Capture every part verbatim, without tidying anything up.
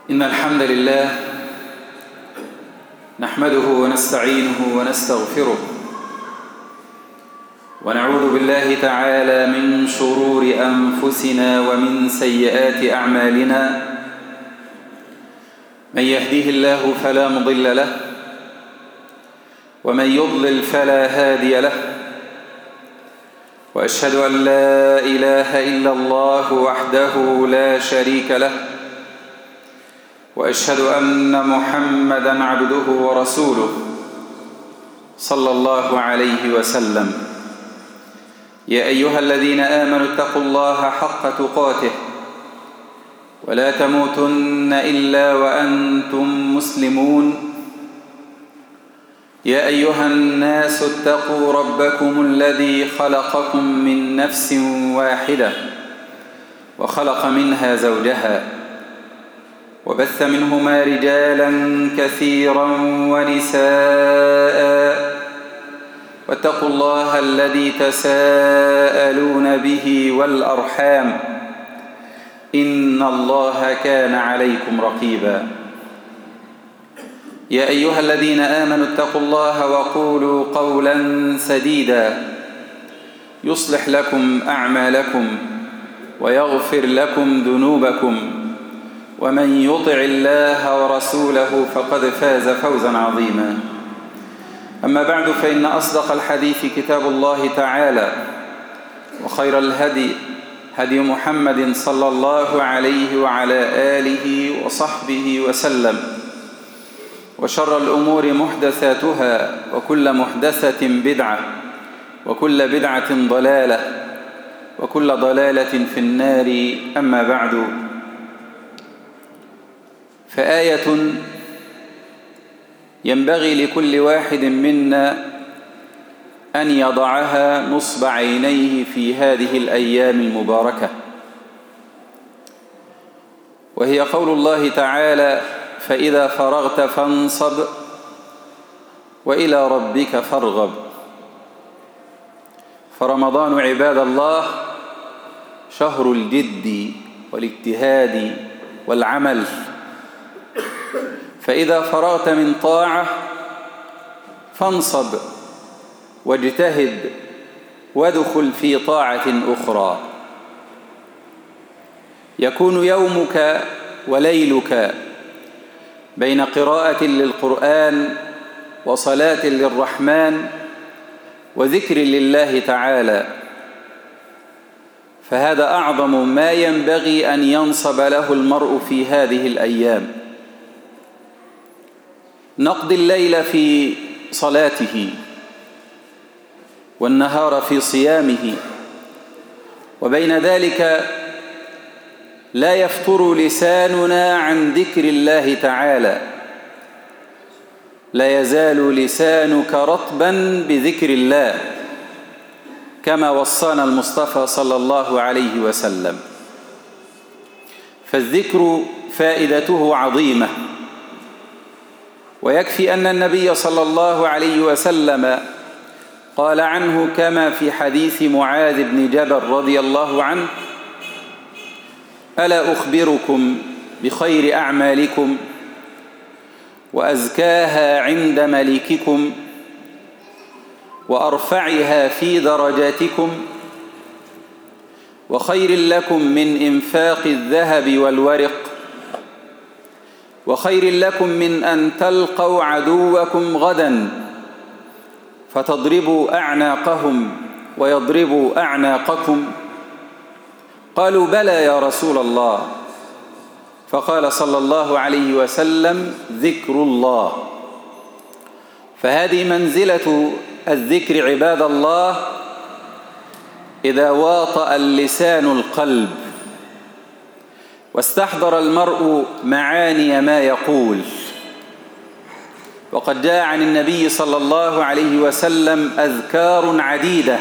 إن الحمد لله نحمده ونستعينه ونستغفره ونعوذ بالله تعالى من شرور أنفسنا ومن سيئات أعمالنا. من يهديه الله فلا مضل له ومن يضلل فلا هادي له، وأشهد أن لا إله إلا الله وحده لا شريك له، وأشهد أن محمدًا عبده ورسوله صلى الله عليه وسلم. يا أيها الذين آمنوا اتقوا الله حق تقاته ولا تموتن إلا وأنتم مسلمون. يا أيها الناس اتقوا ربكم الذي خلقكم من نفس واحدة وخلق منها زوجها وبث منهما رجالا كثيرا ونساء، واتقوا الله الذي تساءلون به والأرحام إن الله كان عليكم رقيبا. يا أيها الذين آمنوا اتقوا الله وقولوا قولا سديدا يصلح لكم أعمالكم ويغفر لكم ذنوبكم، ومن يطع الله ورسوله فقد فاز فوزا عظيما. أما بعد، فإن أصدق الحديث كتاب الله تعالى، وخير الهدي هدي محمد صلى الله عليه وعلى آله وصحبه وسلم، وشر الأمور محدثاتها، وكل محدثة بدعة، وكل بدعة ضلالة، وكل ضلالة في النار. أما بعد، فآية ينبغي لكل واحد منا أن يضعها نصب عينيه في هذه الأيام المباركة، وهي قول الله تعالى: فإذا فرغت فانصب وإلى ربك فارغب. فرمضان عباد الله شهر الجد والاجتهاد والعمل، فإذا فرغت من طاعة فانصب واجتهد وادخل في طاعة أخرى. يكون يومك وليلك بين قراءة للقرآن وصلاة للرحمن وذكر لله تعالى، فهذا أعظم ما ينبغي أن ينصب له المرء في هذه الأيام. نقضي الليل في صلاته والنهار في صيامه، وبين ذلك لا يفتر لساننا عن ذكر الله تعالى. لا يزال لسانك رطبا بذكر الله، كما وصانا المصطفى صلى الله عليه وسلم. فالذكر فائدته عظيمة، ويكفي أن النبي صلى الله عليه وسلم قال عنه كما في حديث معاذ بن جبل رضي الله عنه: ألا أخبركم بخير أعمالكم وأزكاها عند مليككم وأرفعها في درجاتكم وخير لكم من إنفاق الذهب والورق وخير لكم من أن تلقوا عدوكم غدا فتضربوا أعناقهم ويضربوا أعناقكم؟ قالوا: بلى يا رسول الله. فقال صلى الله عليه وسلم: ذكر الله. فهذه منزلة الذكر عباد الله إذا واطأ اللسان القلب واستحضر المرء معاني ما يقول. وقد جاء عن النبي صلى الله عليه وسلم أذكار عديدة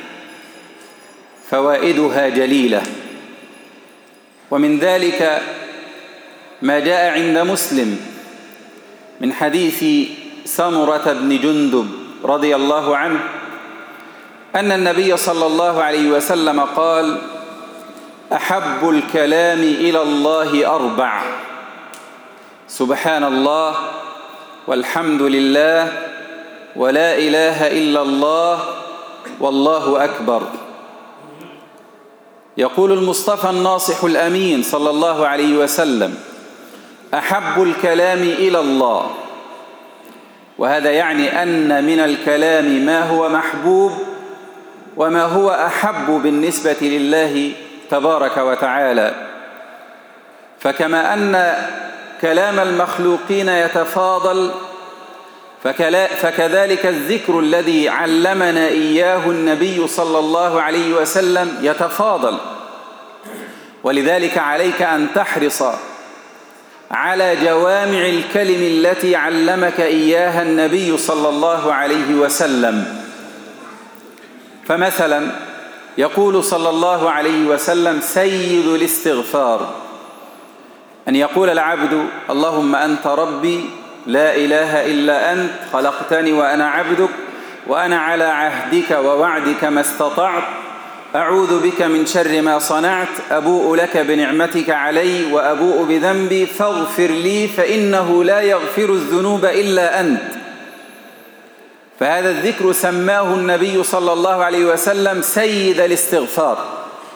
فوائدها جليلة، ومن ذلك ما جاء عند مسلم من حديث سمرة بن جندب رضي الله عنه أن النبي صلى الله عليه وسلم قال: أحب الكلام إلى الله أربع: سبحان الله والحمد لله ولا إله إلا الله والله أكبر. يقول المصطفى الناصح الأمين صلى الله عليه وسلم: أحب الكلام إلى الله. وهذا يعني أن من الكلام ما هو محبوب وما هو أحب بالنسبة لله تبارك وتعالى. فكما أن كلام المخلوقين يتفاضل فكذلك الذكر الذي علمنا إياه النبي صلى الله عليه وسلم يتفاضل. ولذلك عليك أن تحرص على جوامع الكلم التي علمك إياها النبي صلى الله عليه وسلم. فمثلا يقول صلى الله عليه وسلم: سيد الاستغفار أن يقول العبد: اللهم أنت ربي لا إله إلا أنت خلقتني وأنا عبدك وأنا على عهدك ووعدك ما استطعت أعوذ بك من شر ما صنعت أبوء لك بنعمتك علي وأبوء بذنبي فاغفر لي فإنه لا يغفر الذنوب إلا أنت. فهذا الذكر سماه النبي صلى الله عليه وسلم سيد الاستغفار،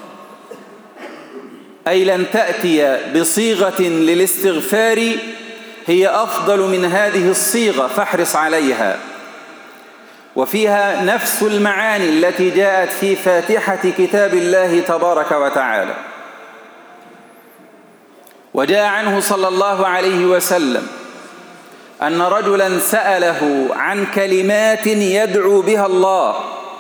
أي لن تأتي بصيغة للاستغفار هي أفضل من هذه الصيغة، فاحرص عليها. وفيها نفس المعاني التي جاءت في فاتحة كتاب الله تبارك وتعالى. وجاء عنه صلى الله عليه وسلم أن رجلا سأله عن كلمات يدعو بها الله،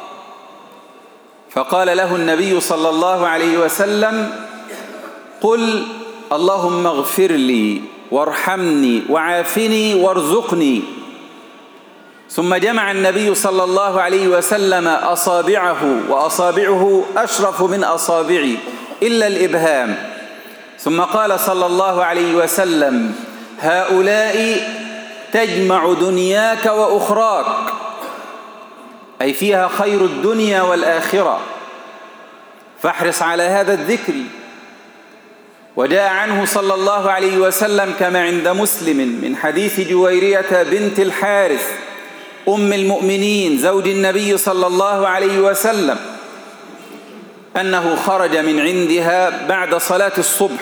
فقال له النبي صلى الله عليه وسلم: قل اللهم اغفر لي وارحمني وعافني وارزقني. ثم جمع النبي صلى الله عليه وسلم أصابعه، وأصابعه أشرف من أصابعي إلا الإبهام، ثم قال صلى الله عليه وسلم: هؤلاء تجمع دنياك وأخراك، أي فيها خير الدنيا والآخرة، فاحرص على هذا الذكر. وجاء عنه صلى الله عليه وسلم كما عند مسلم من حديث جويرية بنت الحارث أم المؤمنين زوج النبي صلى الله عليه وسلم أنه خرج من عندها بعد صلاة الصبح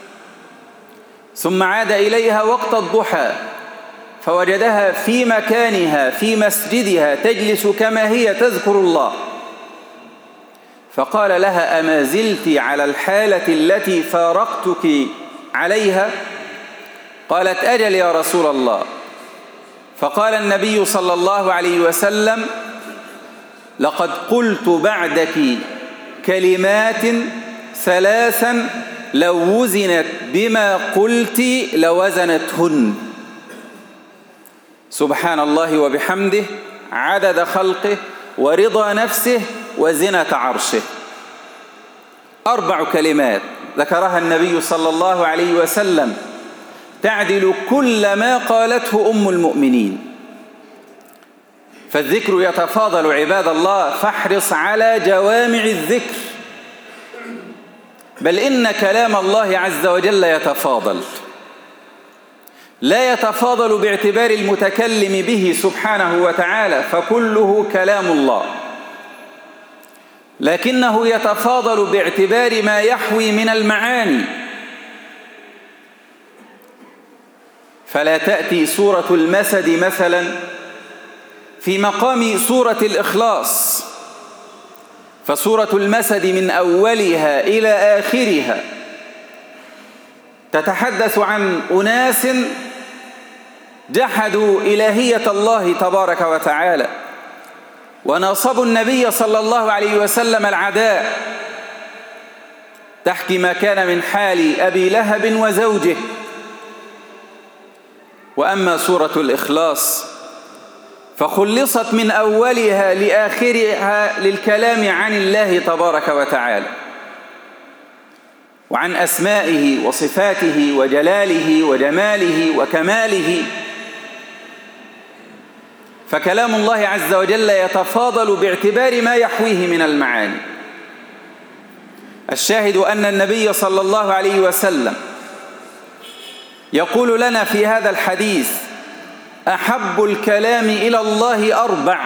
ثم عاد إليها وقت الضحى، فوجدها في مكانها في مسجدها تجلس كما هي تذكر الله، فقال لها: أما زلت على الحالة التي فارقتك عليها؟ قالت: أجل يا رسول الله. فقال النبي صلى الله عليه وسلم: لقد قلت بعدك كلمات ثلاثا لو وزنت بما قلت لوزنتهن: سبحان الله وبحمده عدد خلقه ورضا نفسه وزنة عرشه. أربع كلمات ذكرها النبي صلى الله عليه وسلم تعدل كل ما قالته أم المؤمنين. فالذكر يتفاضل عباد الله، فاحرص على جوامع الذكر، بل إن كلام الله عز وجل يتفاضل، لا يتفاضل باعتبار المتكلم به سبحانه وتعالى فكله كلام الله، لكنه يتفاضل باعتبار ما يحوي من المعاني. فلا تأتي سورة المسد مثلا في مقام سورة الإخلاص، فسورة المسد من أولها إلى آخرها تتحدث عن أناس جحدوا إلهية الله تبارك وتعالى وناصبوا النبي صلى الله عليه وسلم العداء، تحكي ما كان من حال أبي لهب وزوجه. وأما سورة الإخلاص فخلصت من أولها لآخرها للكلام عن الله تبارك وتعالى وعن أسمائه وصفاته وجلاله وجماله وكماله. فكلام الله عز وجل يتفاضل باعتبار ما يحويه من المعاني. الشاهد أن النبي صلى الله عليه وسلم يقول لنا في هذا الحديث: أحب الكلام إلى الله أربع.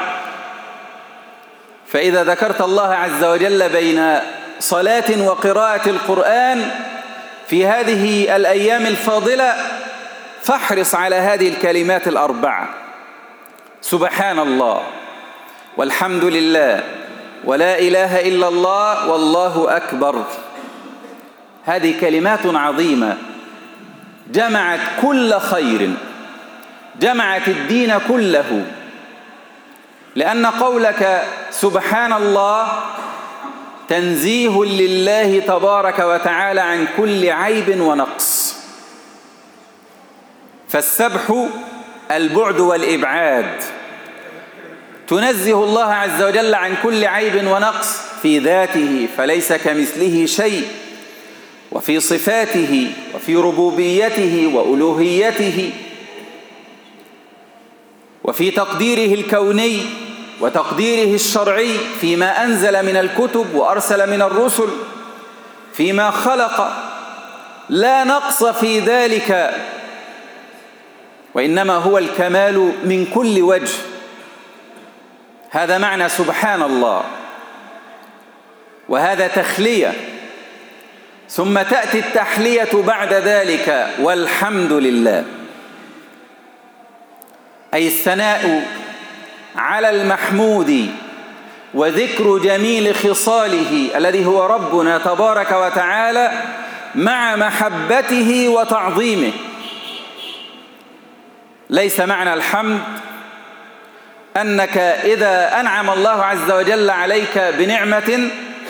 فإذا ذكرت الله عز وجل بين صلاة وقراءة القرآن في هذه الأيام الفاضلة فاحرص على هذه الكلمات الأربعة: سبحان الله، والحمد لله، ولا إله إلا الله، والله أكبر. هذه كلمات عظيمة جمعت كل خير، جمعت الدين كله، لأن قولك سبحان الله تنزيه لله تبارك وتعالى عن كل عيب ونقص. فالسبح البعد والإبعاد، تنزه الله عز وجل عن كل عيب ونقص في ذاته فليس كمثله شيء، وفي صفاته، وفي ربوبيته وألوهيته، وفي تقديره الكوني وتقديره الشرعي، فيما أنزل من الكتب وأرسل من الرسل، فيما خلق، لا نقص في ذلك، وإنما هو الكمال من كل وجه. هذا معنى سبحان الله، وهذا تخلية. ثم تأتي التحلية بعد ذلك: والحمد لله، أي الثناء على المحمود وذكر جميل خصاله الذي هو ربنا تبارك وتعالى مع محبته وتعظيمه. ليس معنى الحمد أنك إذا أنعم الله عز وجل عليك بنعمة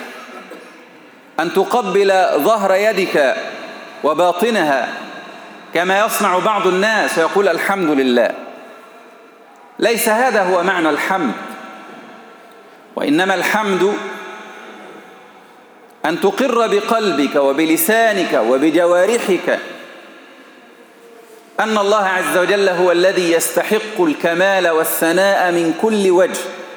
أن تقبل ظهر يدك وباطنها كما يصنع بعض الناس ويقول الحمد لله. ليس هذا هو معنى الحمد، وإنما الحمد أن تقر بقلبك وبلسانك وبجوارحك أن الله عز وجل هو الذي يستحق الكمال والثناء من كل وجه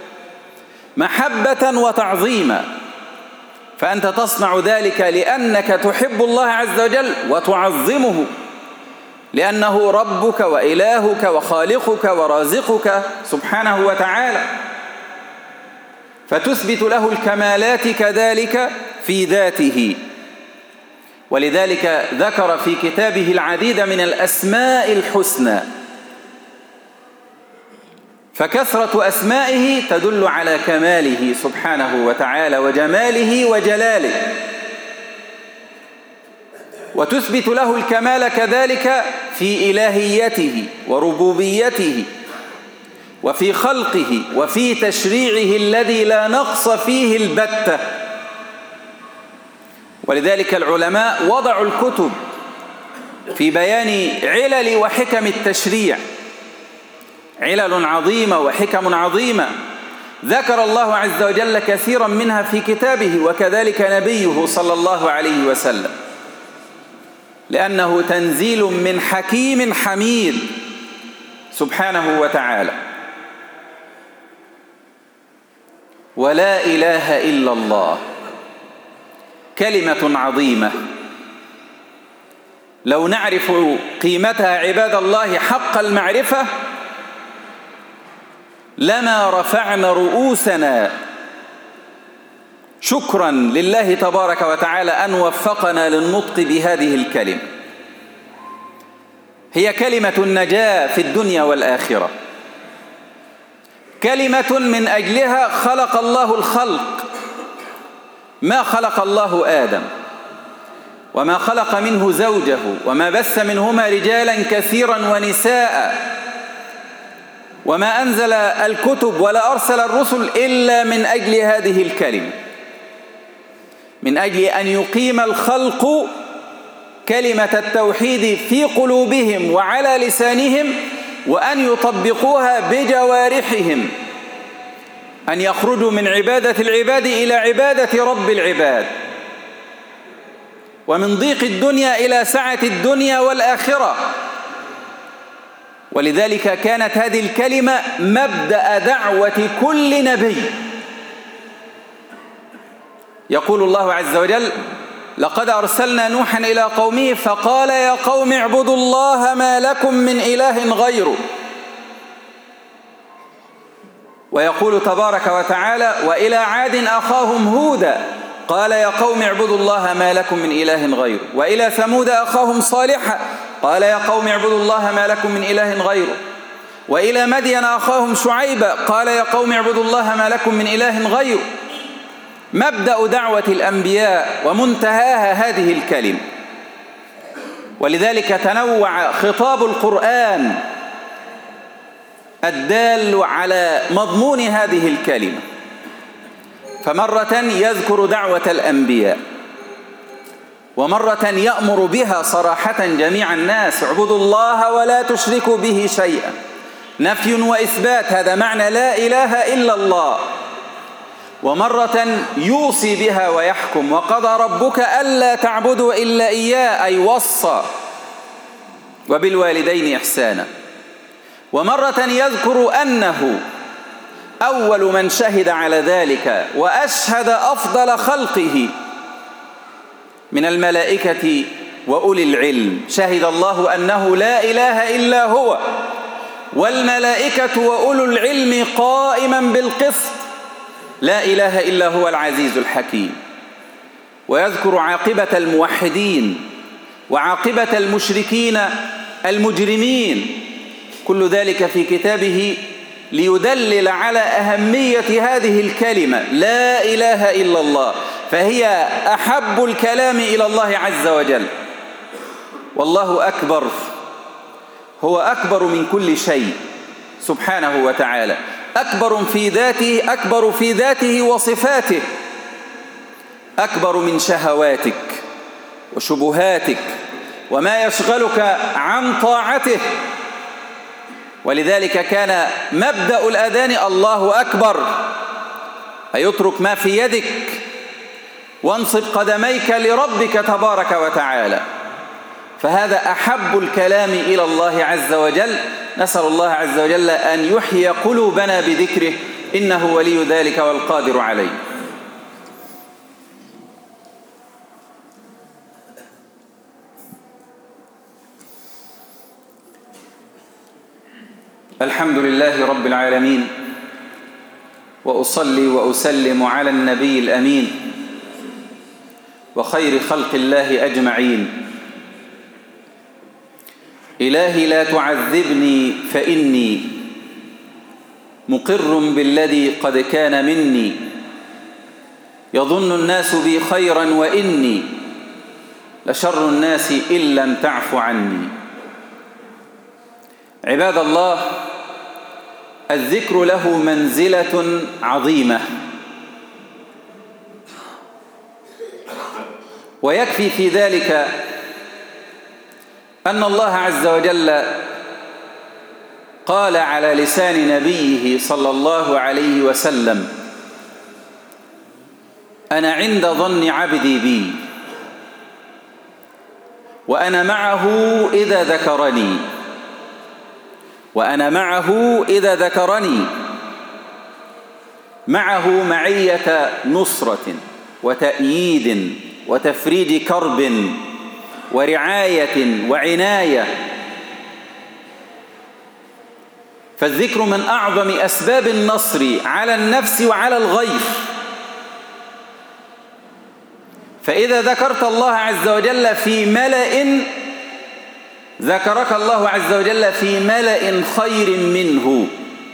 محبة وتعظيما. فأنت تصنع ذلك لأنك تحب الله عز وجل وتعظمه، لأنه ربك وإلهك وخالقك ورازقك سبحانه وتعالى، فتثبت له الكمالات كذلك في ذاته. ولذلك ذكر في كتابه العديد من الأسماء الحسنى، فكثرة أسمائه تدل على كماله سبحانه وتعالى وجماله وجلاله، وتثبت له الكمال كذلك في إلهيته وربوبيته وفي خلقه وفي تشريعه الذي لا نقص فيه البتة. ولذلك العلماء وضعوا الكتب في بيان علل وحكم التشريع، علل عظيمة وحكم عظيمة ذكر الله عز وجل كثيرا منها في كتابه، وكذلك نبيه صلى الله عليه وسلم، لأنه تنزيل من حكيم حميد سبحانه وتعالى. ولا إله إلا الله كلمة عظيمة، لو نعرف قيمتها عباد الله حق المعرفة لما رفعنا رؤوسنا شكرا لله تبارك وتعالى أن وفقنا للنطق بهذه الكلمة. هي كلمة النجاة في الدنيا والآخرة، كلمة من أجلها خلق الله الخلق. ما خلق الله آدم وما خلق منه زوجه وما بث منهما رجالا كثيرا ونساء، وما أنزل الكتب ولا أرسل الرسل إلا من أجل هذه الكلمة، من أجل أن يقيم الخلق كلمة التوحيد في قلوبهم وعلى لسانهم، وأن يطبقوها بجوارحهم، أن يخرجوا من عبادة العباد إلى عبادة رب العباد، ومن ضيق الدنيا إلى سعة الدنيا والآخرة. ولذلك كانت هذه الكلمة مبدأ دعوة كل نبي. يقول الله عز وجل: لقد أرسلنا نوحا إلى قومه فقال يا قوم اعبدوا الله ما لكم من إله غيره. ويقول تبارك وتعالى وإلى عاد أخاهم هودا قال يا قوم اعبدوا الله ما لكم من إله غيره. وإلى ثمود أخاهم صالحا قال يا قوم اعبدوا الله ما لكم من إله غيره. وإلى مدين أخاهم شعيبا قال يا قوم اعبدوا الله ما لكم من إله غيره. مبدأ دعوة الأنبياء ومنتهاها هذه الكلمة. ولذلك تنوع خطاب القرآن الدال على مضمون هذه الكلمة، فمرة يذكر دعوة الأنبياء، ومرة يأمر بها صراحة جميع الناس اعبدوا الله ولا تشركوا به شيئا، نفي وإثبات، هذا معنى لا إله إلا الله. ومرة يوصي بها ويحكم وقضى ربك ألا تعبدوا إلا إياه، أي وصى، وبالوالدين إحسانا. ومرة يذكر أنه أول من شهد على ذلك وأشهد أفضل خلقه من الملائكة وأولي العلم، شهد الله أنه لا إله إلا هو والملائكة وأولو العلم قائما بالقسط لا إله إلا هو العزيز الحكيم. ويذكر عاقبة الموحدين وعاقبة المشركين المجرمين، كل ذلك في كتابه ليدلل على أهمية هذه الكلمة لا إله إلا الله، فهي أحب الكلام إلى الله عز وجل. والله أكبر، هو أكبر من كل شيء سبحانه وتعالى، أكبر في ذاته، أكبر في ذاته وصفاته، أكبر من شهواتك وشبهاتك وما يشغلك عن طاعته. ولذلك كان مبدأ الأذان الله أكبر، أيترك ما في يدك وانصب قدميك لربك تبارك وتعالى، فهذا أحب الكلام إلى الله عز وجل. نسأل الله عز وجل أن يحيي قلوبنا بذكره إنه ولي ذلك والقادر عليه. الحمد لله رب العالمين، وأصلي وأسلم على النبي الأمين وخير خلق الله أجمعين. إلهي لا تعذبني فإني مقر بالذي قد كان مني، يظن الناس بي خيرا وإني لشر الناس إن لم تعف عني. عباد الله، الذكر له منزلة عظيمة، ويكفي في ذلك أن الله عز وجل قال على لسان نبيه صلى الله عليه وسلم أنا عند ظن عبدي بي وأنا معه إذا ذكرني، وأنا معه إذا ذكرني، معه معية نصرة وتأييد وتفريج كرب ورعاية وعناية. فالذكر من أعظم أسباب النصر على النفس وعلى الغير. فإذا ذكرت الله عز وجل في ملأ ذكرك الله عز وجل في ملأ خير منه.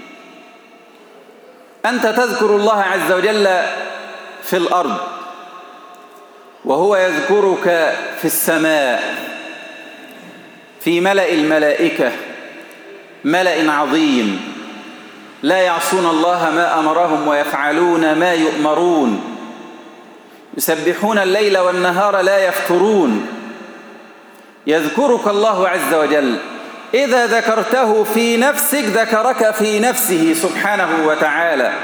أنت تذكر الله عز وجل في الأرض وهو يذكرك في السماء في ملأ الملائكة، ملأ عظيم لا يعصون الله ما أمرهم ويفعلون ما يؤمرون، يسبحون الليل والنهار لا يفترون. يذكرك الله عز وجل، إذا ذكرته في نفسك ذكرك في نفسه سبحانه وتعالى،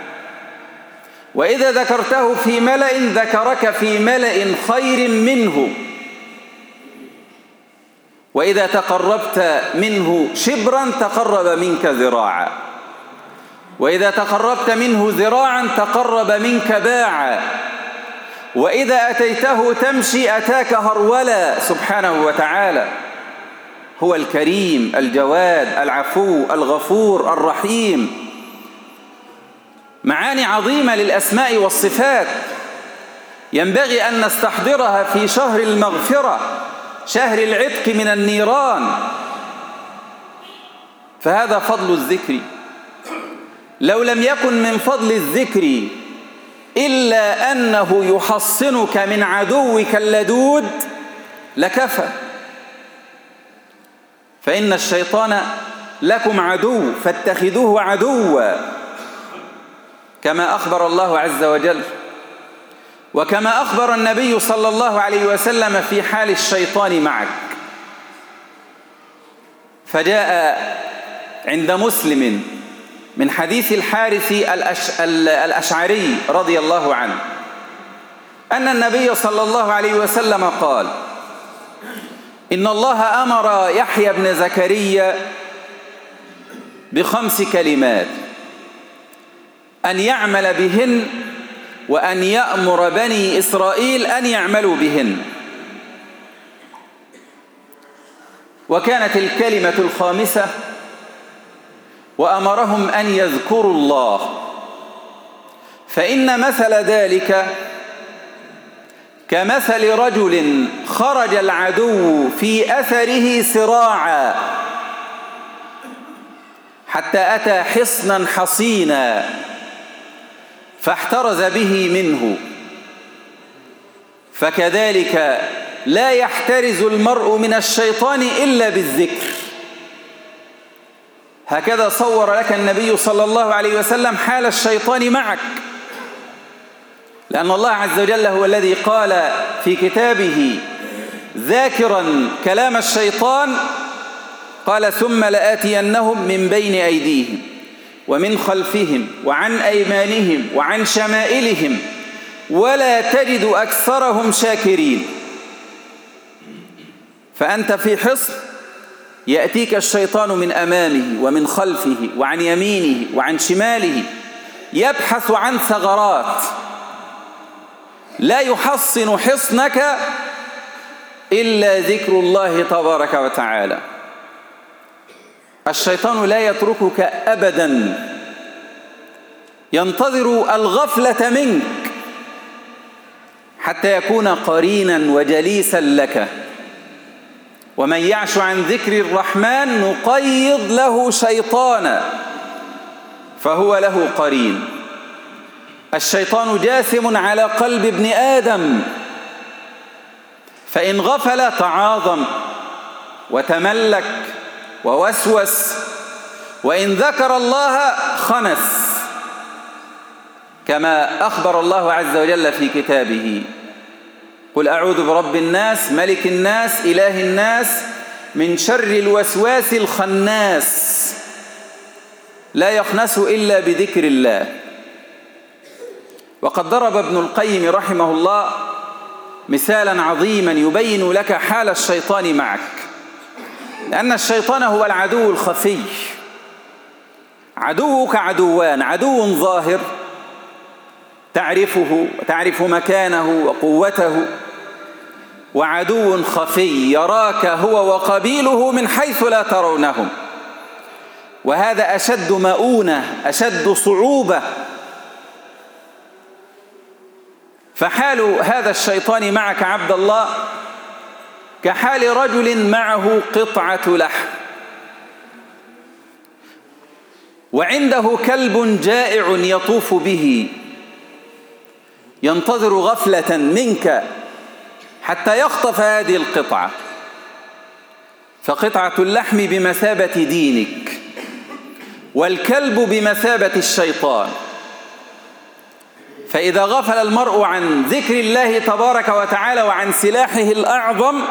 وإذا ذكرته في ملأ ذكرك في ملأ خير منه، وإذا تقربت منه شبرا تقرب منك ذراعا، وإذا تقربت منه ذراعا تقرب منك باعا، وإذا أتيته تمشي أتاك هرولا سبحانه وتعالى. هو الكريم الجواد العفو الغفور الرحيم. معاني عظيمة للأسماء والصفات ينبغي أن نستحضرها في شهر المغفرة، شهر العتق من النيران. فهذا فضل الذكر. لو لم يكن من فضل الذكر إلا أنه يحصنك من عدوك اللدود لكفى. فإن الشيطان لكم عدو فاتخذوه عدوا، كما أخبر الله عز وجل، وكما أخبر النبي صلى الله عليه وسلم في حال الشيطان معك. فجاء عند مسلم من حديث الحارث الأشعري رضي الله عنه أن النبي صلى الله عليه وسلم قال: إن الله أمر يحيى بن زكريا بخمس كلمات أن يعمل بهن وأن يأمر بني إسرائيل أن يعملوا بهن. وكانت الكلمة الخامسة: وأمرهم أن يذكروا الله، فإن مثل ذلك كمثل رجل خرج العدو في أثره سراعا حتى أتى حصنا حصينا فاحترز به منه، فكذلك لا يحترز المرء من الشيطان إلا بالذكر. هكذا صور لك النبي صلى الله عليه وسلم حال الشيطان معك، لأن الله عز وجل هو الذي قال في كتابه ذاكرا كلام الشيطان، قال: ثم لآتينهم من بين أيديهم ومن خلفهم وعن أيمانهم وعن شمائلهم ولا تجد أكثرهم شاكرين. فأنت في حصن يأتيك الشيطان من أمامه ومن خلفه وعن يمينه وعن شماله، يبحث عن ثغرات، لا يحصن حصنك إلا ذكر الله تبارك وتعالى. الشيطان لا يتركك أبدا، ينتظر الغفلة منك حتى يكون قرينا وجليسا لك. ومن يعش عن ذكر الرحمن نقيض له شيطانا فهو له قرين. الشيطان جاثم على قلب ابن آدم، فإن غفل تعاظم وتملك ووسوس، وإن ذكر الله خنس، كما أخبر الله عز وجل في كتابه: قل أعوذ برب الناس ملك الناس إله الناس من شر الوسواس الخناس. لا يخنس إلا بذكر الله. وقد ضرب ابن القيم رحمه الله مثالا عظيما يبين لك حال الشيطان معك، لأن الشيطان هو العدو الخفي. عدوك عدوان: عدو ظاهر تعرفه وتعرف مكانه وقوته، وعدو خفي يراك هو وقبيله من حيث لا ترونهم، وهذا أشد مؤونة، أشد صعوبة. فحال هذا الشيطان معك عبد الله كحال رجل معه قطعة لحم وعنده كلب جائع يطوف به، ينتظر غفلة منك حتى يخطف هذه القطعة. فقطعة اللحم بمثابة دينك، والكلب بمثابة الشيطان. فإذا غفل المرء عن ذكر الله تبارك وتعالى وعن سلاحه الأعظم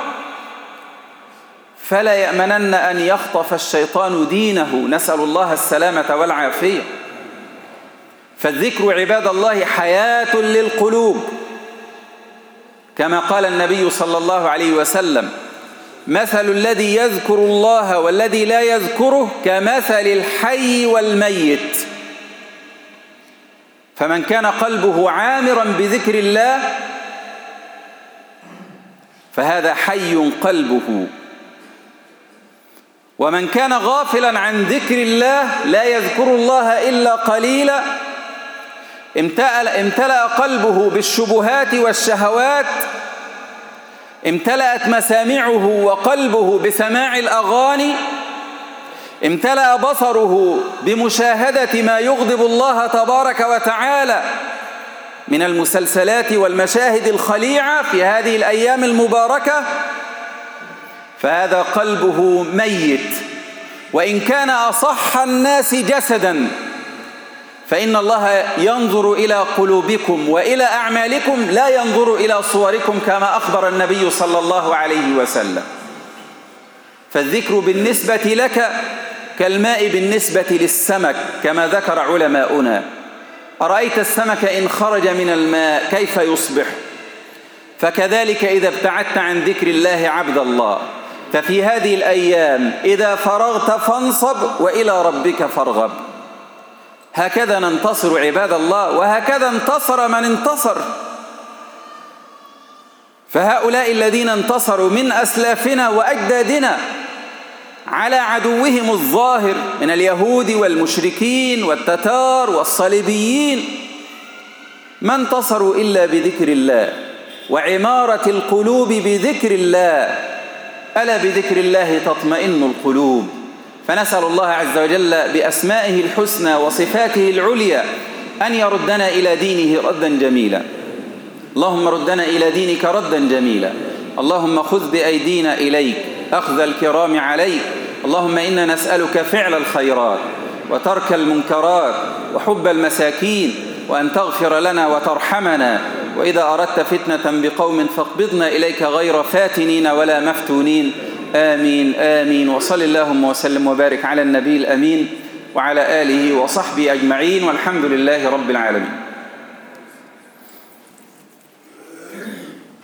فلا يأمنن أن يخطف الشيطان دينه، نسأل الله السلامة والعافية. فالذكر عباد الله حياة للقلوب، كما قال النبي صلى الله عليه وسلم: مثل الذي يذكر الله والذي لا يذكره كمثل الحي والميت. فمن كان قلبه عامرا بذكر الله فهذا حي قلبه. ومن كان غافلا عن ذكر الله لا يذكر الله إلا قليلا امتلأ قلبه بالشبهات والشهوات، امتلأت مسامعه وقلبه بسماع الأغاني، امتلأ بصره بمشاهدة ما يغضب الله تبارك وتعالى من المسلسلات والمشاهد الخليعة في هذه الأيام المباركة، فهذا قلبه ميت. وإن كان أصح الناس جسدا فإن الله ينظر إلى قلوبكم وإلى أعمالكم، لا ينظر إلى صوركم كما أخبر النبي صلى الله عليه وسلم. فالذكر بالنسبة لك كالماء بالنسبة للسمك كما ذكر علماؤنا. أرأيت السمك إن خرج من الماء كيف يصبح؟ فكذلك إذا ابتعدت عن ذكر الله عبد الله. ففي هذه الأيام إذا فرغت فانصب وإلى ربك فارغب. هكذا ننتصر عباد الله، وهكذا انتصر من انتصر. فهؤلاء الذين انتصروا من أسلافنا وأجدادنا على عدوهم الظاهر من اليهود والمشركين والتتار والصليبيين ما انتصروا إلا بذكر الله وعمارة القلوب بذكر الله. ألا بذكر الله تطمئن القلوب. فنسأل الله عز وجل بأسمائه الحسنى وصفاته العليا أن يردنا إلى دينه ردا جميلا. اللهم ردنا إلى دينك ردا جميلا. اللهم خذ بأيدينا إليك أخذ الكرام عليك. اللهم إنا نسألك فعل الخيرات وترك المنكرات وحب المساكين، وأن تغفر لنا وترحمنا، وإذا أردت فتنة بقوم فاقبضنا إليك غير فاتنين ولا مفتونين. آمين آمين. وصل اللهم وسلم وبارك على النبي الأمين وعلى آله وصحبه أجمعين، والحمد لله رب العالمين.